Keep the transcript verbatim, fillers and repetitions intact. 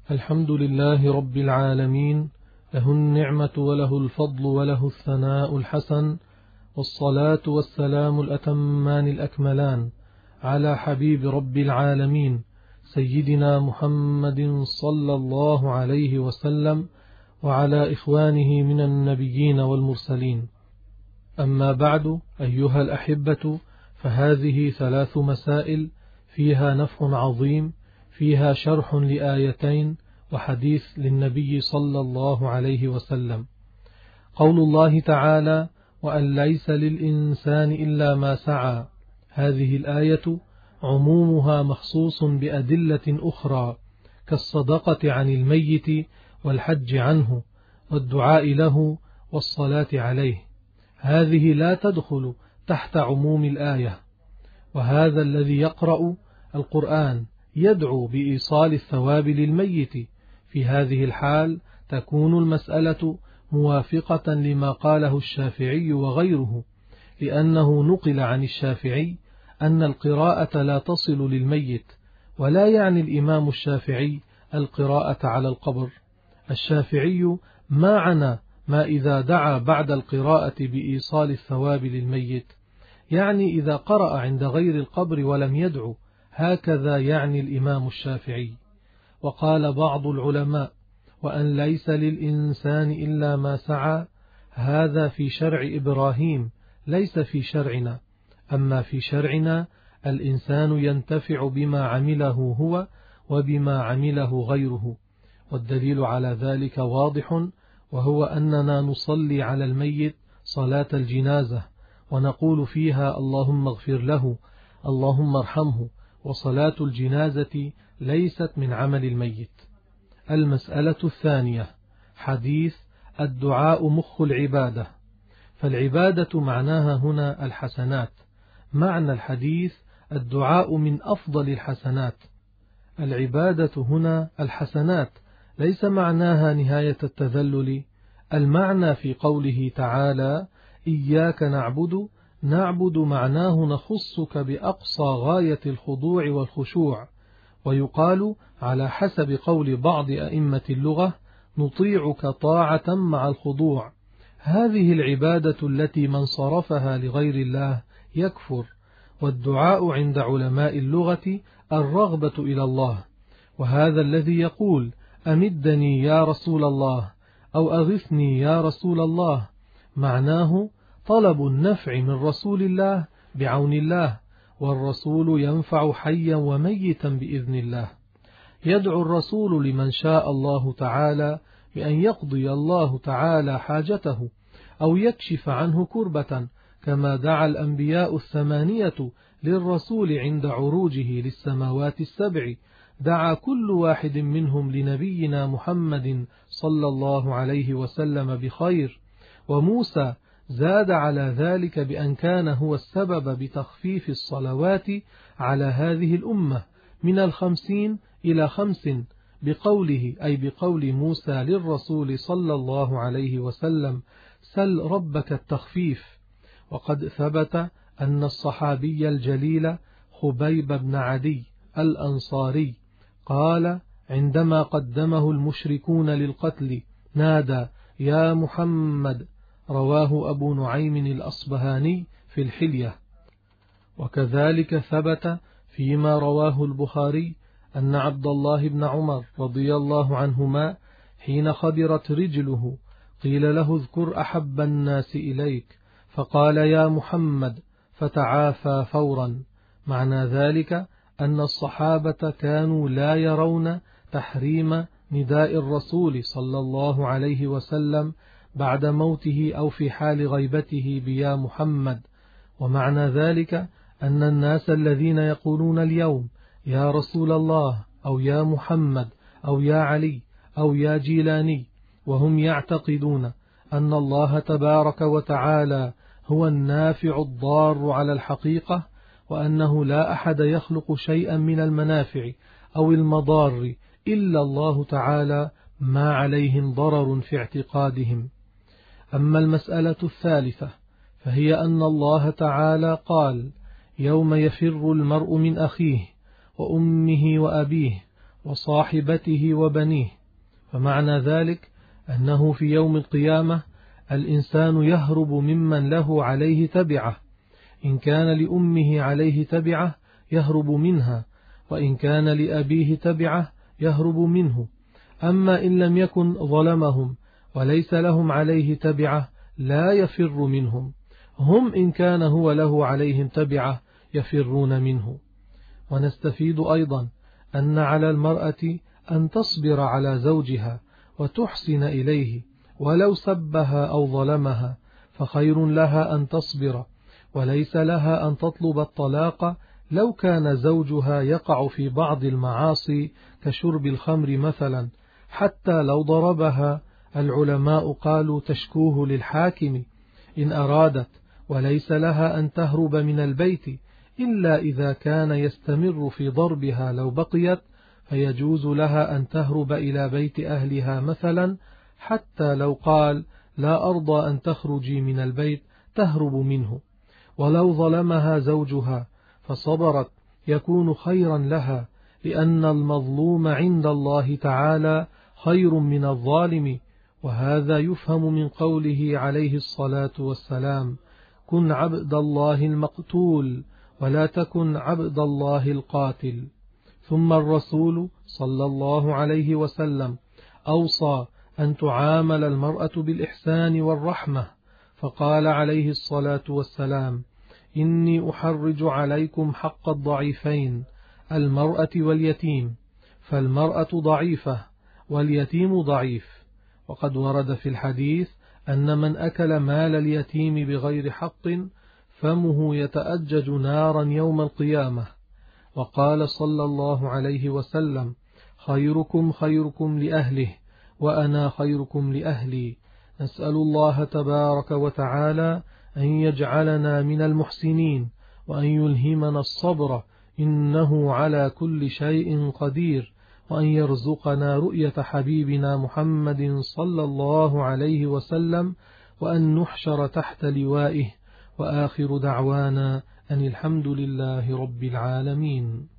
الحمد لله رب العالمين، له النعمة وله الفضل وله الثناء الحسن، والصلاة والسلام الأتمان الأكملان على حبيب رب العالمين سيدنا محمد صلى الله عليه وسلم وعلى إخوانه من النبيين والمرسلين. أما بعد، أيها الأحبة، فهذه ثلاث مسائل فيها نفع عظيم، فيها شرح لآيتين وحديث للنبي صلى الله عليه وسلم. قول الله تعالى: وأن ليس للإنسان إلا ما سعى، هذه الآية عمومها مخصوص بأدلة أخرى كالصدقة عن الميت والحج عنه والدعاء له والصلاة عليه، هذه لا تدخل تحت عموم الآية. وهذا الذي يقرأ القرآن يدعو بإيصال الثواب للميت، في هذه الحال تكون المسألة موافقة لما قاله الشافعي وغيره، لأنه نقل عن الشافعي أن القراءة لا تصل للميت، ولا يعني الإمام الشافعي القراءة على القبر. الشافعي ما عنا ما إذا دعا بعد القراءة بإيصال الثواب للميت، يعني إذا قرأ عند غير القبر ولم يدعو، هكذا يعني الإمام الشافعي. وقال بعض العلماء: وأن ليس للإنسان إلا ما سعى، هذا في شرع إبراهيم ليس في شرعنا، أما في شرعنا الإنسان ينتفع بما عمله هو وبما عمله غيره. والدليل على ذلك واضح، وهو أننا نصلي على الميت صلاة الجنازة ونقول فيها: اللهم اغفر له، اللهم ارحمه. وصلاة الجنازة ليست من عمل الميت. المسألة الثانية: حديث الدعاء مخ العبادة. فالعبادة معناها هنا الحسنات، معنى الحديث الدعاء من أفضل الحسنات. العبادة هنا الحسنات، ليس معناها نهاية التذلل. المعنى في قوله تعالى: إياك نعبد، نعبد معناه نخصك بأقصى غاية الخضوع والخشوع. ويقال على حسب قول بعض أئمة اللغة: نطيعك طاعة مع الخضوع. هذه العبادة التي من صرفها لغير الله يكفر. والدعاء عند علماء اللغة الرغبة إلى الله، وهذا الذي يقول: أمدني يا رسول الله، أو أغثني يا رسول الله، معناه طلب النفع من رسول الله بعون الله، والرسول ينفع حيا وميتا بإذن الله. يدعو الرسول لمن شاء الله تعالى بأن يقضي الله تعالى حاجته أو يكشف عنه كربة، كما دعا الأنبياء الثمانية للرسول عند عروجه للسماوات السبع، دعا كل واحد منهم لنبينا محمد صلى الله عليه وسلم بخير. وموسى زاد على ذلك بأن كان هو السبب بتخفيف الصلوات على هذه الأمة من الخمسين إلى خمس، بقوله أي بقول موسى للرسول صلى الله عليه وسلم: سل ربك التخفيف. وقد ثبت أن الصحابي الجليل خبيب بن عدي الأنصاري قال عندما قدمه المشركون للقتل: نادى: يا محمد. رواه أبو نعيم الأصبهاني في الحلية. وكذلك ثبت فيما رواه البخاري أن عبد الله بن عمر رضي الله عنهما حين خبرت رجله قيل له: اذكر أحب الناس إليك، فقال: يا محمد، فتعافى فورا. معنى ذلك أن الصحابة كانوا لا يرون تحريم نداء الرسول صلى الله عليه وسلم بعد موته أو في حال غيبته بيا محمد. ومعنى ذلك أن الناس الذين يقولون اليوم: يا رسول الله، أو يا محمد، أو يا علي، أو يا جيلاني، وهم يعتقدون أن الله تبارك وتعالى هو النافع الضار على الحقيقة، وأنه لا أحد يخلق شيئا من المنافع أو المضار إلا الله تعالى، ما عليهم ضرر في اعتقادهم. أما المسألة الثالثة فهي أن الله تعالى قال: يوم يفر المرء من أخيه وأمه وأبيه وصاحبته وبنيه. فمعنى ذلك أنه في يوم القيامة الإنسان يهرب ممن له عليه تبعة، إن كان لأمه عليه تبعة يهرب منها، وإن كان لأبيه تبعة يهرب منه. أما إن لم يكن ظلمهم وليس لهم عليه تبعة لا يفر منهم، هم إن كان هو له عليهم تبعة يفرون منه. ونستفيد أيضا أن على المرأة أن تصبر على زوجها وتحسن إليه ولو سبها أو ظلمها، فخير لها أن تصبر، وليس لها أن تطلب الطلاق لو كان زوجها يقع في بعض المعاصي كشرب الخمر مثلا، حتى لو ضربها العلماء قالوا تشكوه للحاكم إن أرادت، وليس لها أن تهرب من البيت إلا إذا كان يستمر في ضربها. لو بقيت فيجوز لها أن تهرب إلى بيت أهلها مثلا، حتى لو قال لا أرضى أن تخرجي من البيت تهرب منه. ولو ظلمها زوجها فصبرت يكون خيرا لها، لأن المظلوم عند الله تعالى خير من الظالم. وهذا يفهم من قوله عليه الصلاة والسلام: كن عبد الله المقتول ولا تكن عبد الله القاتل. ثم الرسول صلى الله عليه وسلم أوصى أن تعامل المرأة بالإحسان والرحمة، فقال عليه الصلاة والسلام: إني أحرج عليكم حق الضعيفين المرأة واليتيم، فالمرأة ضعيفة واليتيم ضعيف. وقد ورد في الحديث أن من أكل مال اليتيم بغير حق فمه يتأجج نارا يوم القيامة. وقال صلى الله عليه وسلم: خيركم خيركم لأهله وأنا خيركم لأهلي. نسأل الله تبارك وتعالى أن يجعلنا من المحسنين وأن يلهمنا الصبر، إنه على كل شيء قدير، وأن يرزقنا رؤية حبيبنا محمد صلى الله عليه وسلم، وأن نحشر تحت لوائه. وآخر دعوانا أن الحمد لله رب العالمين.